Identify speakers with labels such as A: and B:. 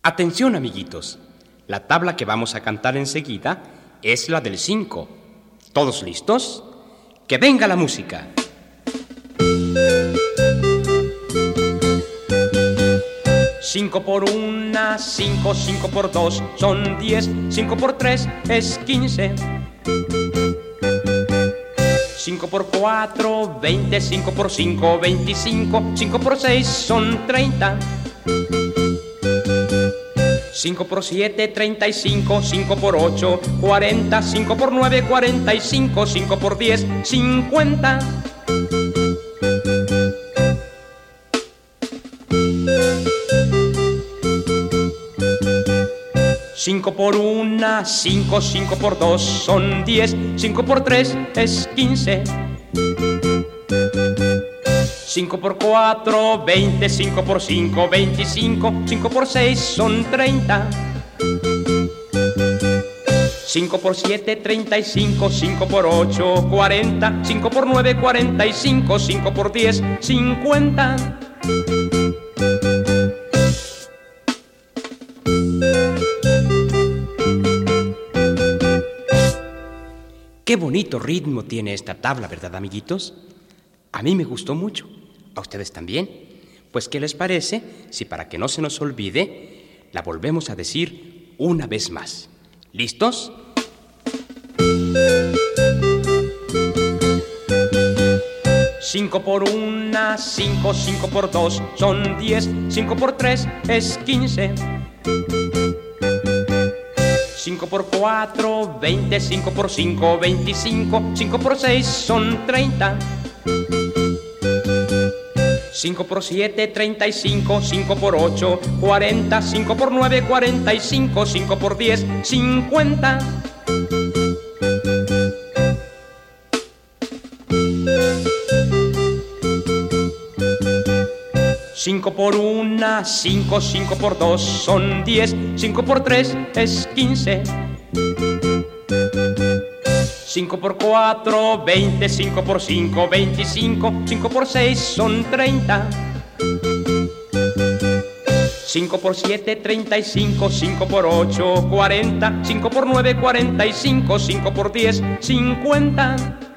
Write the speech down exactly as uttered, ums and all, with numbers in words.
A: Atención, amiguitos. La tabla que vamos a cantar enseguida es la del cinco. ¿Todos listos? ¡Que venga la música! Cinco por una, cinco, cinco por dos son diez, cinco por tres es quince. Cinco por cuatro, veinte, cinco por cinco, veinticinco, cinco por seis son treinta. Cinco por siete, treinta y cinco, cinco por ocho, cuarenta, cinco por nueve, cuarenta y cinco, cinco por diez, cincuenta. Cinco por una, cinco, cinco por dos son diez, cinco por tres es quince. Cinco por cuatro, veinte, cinco por cinco, veinticinco, cinco por seis son treinta. Cinco por siete, treinta y cinco, cinco por ocho, cuarenta, cinco por nueve, cuarenta y cinco, cinco por diez, cincuenta. Qué bonito ritmo tiene esta tabla, ¿verdad, amiguitos? A mí me gustó mucho. ¿A ustedes también? Pues, ¿qué les parece si para que no se nos olvide, la volvemos a decir una vez más? ¿Listos? Cinco por una, cinco, cinco por dos son diez, cinco por tres es quince. Cinco por cuatro, veinte, cinco por cinco, veinticinco, cinco por seis son treinta. Cinco por siete, treinta y cinco, cinco por ocho, cuarenta, cinco por nueve, cuarenta y cinco, cinco por diez, cincuenta. Cinco por una, cinco, cinco por dos son diez, cinco por tres es quince. Cinco por cuatro, veinte, cinco por cinco, veinticinco, cinco por seis son treinta. Cinco por siete, treinta y cinco, cinco por ocho, cuarenta, cinco por nueve, cuarenta y cinco, cinco por diez, cincuenta.